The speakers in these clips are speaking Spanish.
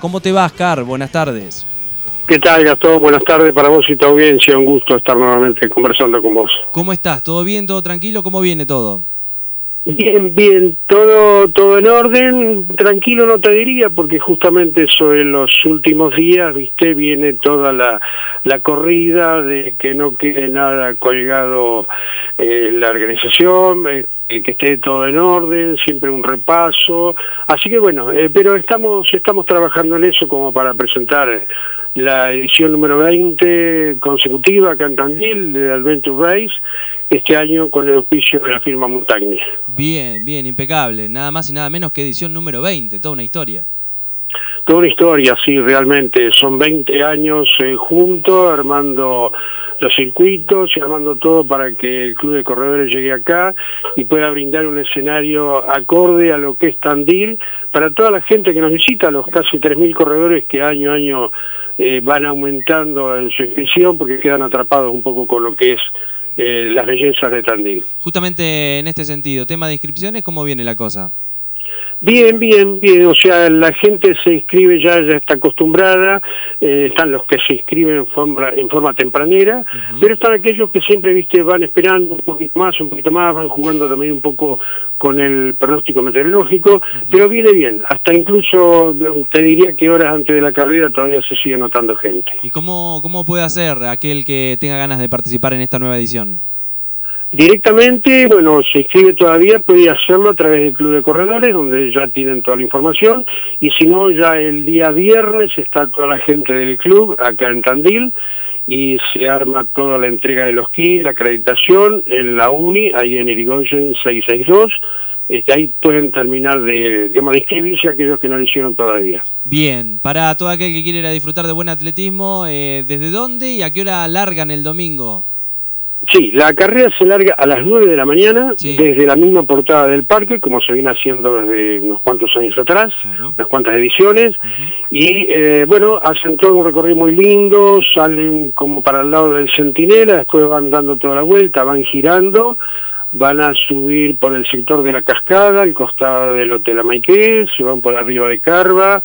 ¿Cómo te va, Oscar? Buenas tardes. ¿Qué tal, Gastón? Buenas tardes para vos y tu audiencia. Un gusto estar nuevamente conversando con vos. ¿Cómo estás? ¿Todo bien? ¿Todo tranquilo? ¿Cómo viene todo? Bien, todo en orden. Tranquilo no te diría, porque justamente sobre los últimos días, viste, viene toda la corrida de que no quede nada colgado la organización, que esté todo en orden, siempre un repaso. Así que bueno, pero estamos trabajando en eso como para presentar la edición número 20 consecutiva acá en Tandil de Adventure Race, este año con el auspicio de la firma Montagne. Bien, impecable. Nada más y nada menos que edición número 20, toda una historia. Toda una historia, sí, realmente. Son 20 años juntos, armando los circuitos y armando todo para que el Club de Corredores llegue acá y pueda brindar un escenario acorde a lo que es Tandil para toda la gente que nos visita, los casi 3.000 corredores que año a año van aumentando en su inscripción porque quedan atrapados un poco con lo que es las bellezas de Tandil. Justamente en este sentido, tema de inscripciones, ¿cómo viene la cosa? Bien, o sea, la gente se inscribe ya está acostumbrada, están los que se inscriben en forma tempranera, pero están aquellos que siempre, viste, van esperando un poquito más, van jugando también un poco con el pronóstico meteorológico, pero viene bien, hasta incluso te diría que horas antes de la carrera todavía se sigue notando gente. ¿Y cómo puede hacer aquel que tenga ganas de participar en esta nueva edición? Directamente, bueno, se inscribe todavía, puede hacerlo a través del Club de Corredores, donde ya tienen toda la información, y si no, ya el día viernes está toda la gente del club acá en Tandil, y se arma toda la entrega de los kits, la acreditación en la UNI, ahí en Irigoyen 662, ahí pueden terminar de inscribirse aquellos que no lo hicieron todavía. Bien, para todo aquel que quiere ir a disfrutar de buen atletismo, ¿desde dónde y a qué hora largan el domingo? Sí, la carrera se larga a las 9 de la mañana, sí, desde la misma portada del parque, como se viene haciendo desde unos cuantos años atrás, claro, unas cuantas ediciones, y bueno, hacen todo un recorrido muy lindo, salen como para el lado del Centinela, después van dando toda la vuelta, van girando, van a subir por el sector de la Cascada, al costado del Hotel Amaiqué, se van por arriba de Carva,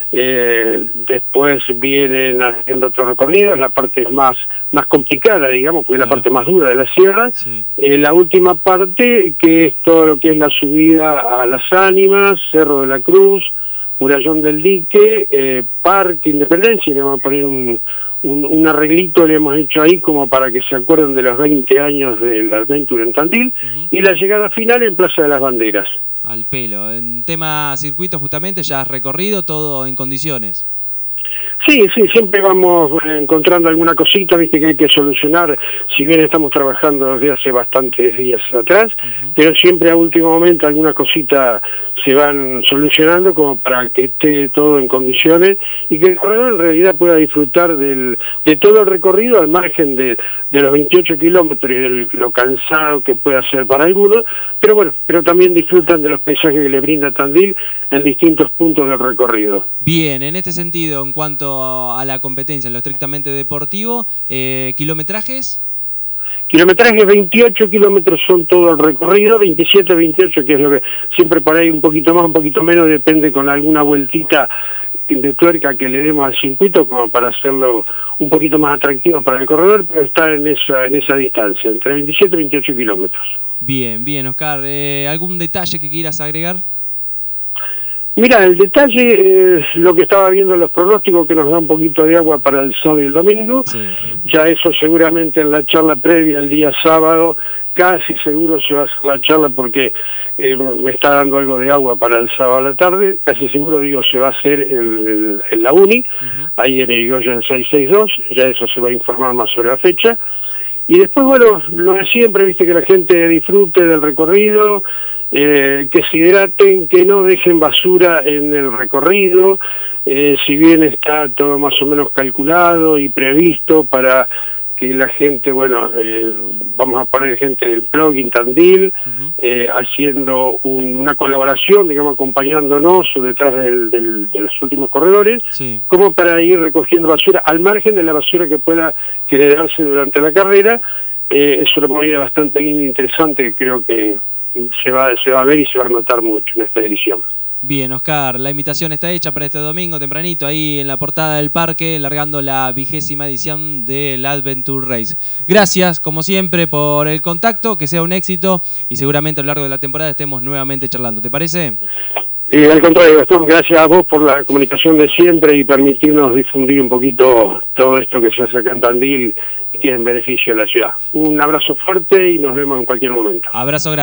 después vienen haciendo otros recorridos, la parte más complicada, digamos, porque es la parte más dura de la sierra, sí. La última parte, que es todo lo que es la subida a Las Ánimas, Cerro de la Cruz, Murallón del Dique, Parque Independencia, le vamos a poner un arreglito, le hemos hecho ahí como para que se acuerden de los 20 años del Adventure en Tandil, y la llegada final en Plaza de las Banderas. Al pelo. En tema circuito, justamente, ya has recorrido todo en condiciones. Sí, siempre vamos encontrando alguna cosita, viste, que hay que solucionar, si bien estamos trabajando desde hace bastantes días atrás, pero siempre a último momento alguna cosita se van solucionando como para que esté todo en condiciones y que el corredor en realidad pueda disfrutar de todo el recorrido al margen de los 28 kilómetros y de lo cansado que pueda ser para algunos, pero bueno, pero también disfrutan de los paisajes que le brinda Tandil en distintos puntos del recorrido. Bien, en este sentido, en cuanto a la competencia, en lo estrictamente deportivo, ¿kilometrajes? Kilometrajes 28 kilómetros son todo el recorrido, 27, 28, que es lo que siempre por ahí un poquito más, un poquito menos, depende con alguna vueltita de tuerca que le demos al circuito como para hacerlo un poquito más atractivo para el corredor, pero está en esa distancia, entre 27 y 28 kilómetros. Bien, Oscar, ¿algún detalle que quieras agregar? Mira, el detalle es lo que estaba viendo en los pronósticos, que nos da un poquito de agua para el sábado y el domingo. Sí. Ya eso seguramente en la charla previa el día sábado, casi seguro se va a hacer la charla porque me está dando algo de agua para el sábado a la tarde, casi seguro se va a hacer en la UNI, ahí en Irigoyen 662, ya eso se va a informar más sobre la fecha. Y después, bueno, lo de siempre, viste, que la gente disfrute del recorrido, que se hidraten, que no dejen basura en el recorrido, si bien está todo más o menos calculado y previsto para que la gente, bueno, vamos a poner gente del plugin Tandil, haciendo una colaboración, digamos, acompañándonos detrás de los últimos corredores, sí, como para ir recogiendo basura, al margen de la basura que pueda generarse durante la carrera. Es una movida bastante interesante que creo que se va a ver y se va a notar mucho en esta edición. Bien, Oscar, la invitación está hecha para este domingo tempranito, ahí en la portada del parque, largando la 20ª edición del Adventure Race. Gracias, como siempre, por el contacto, que sea un éxito y seguramente a lo largo de la temporada estemos nuevamente charlando. ¿Te parece? Al contrario, Gastón, gracias a vos por la comunicación de siempre y permitirnos difundir un poquito todo esto que se hace acá en Tandil y que es en beneficio de la ciudad. Un abrazo fuerte y nos vemos en cualquier momento. Abrazo grande.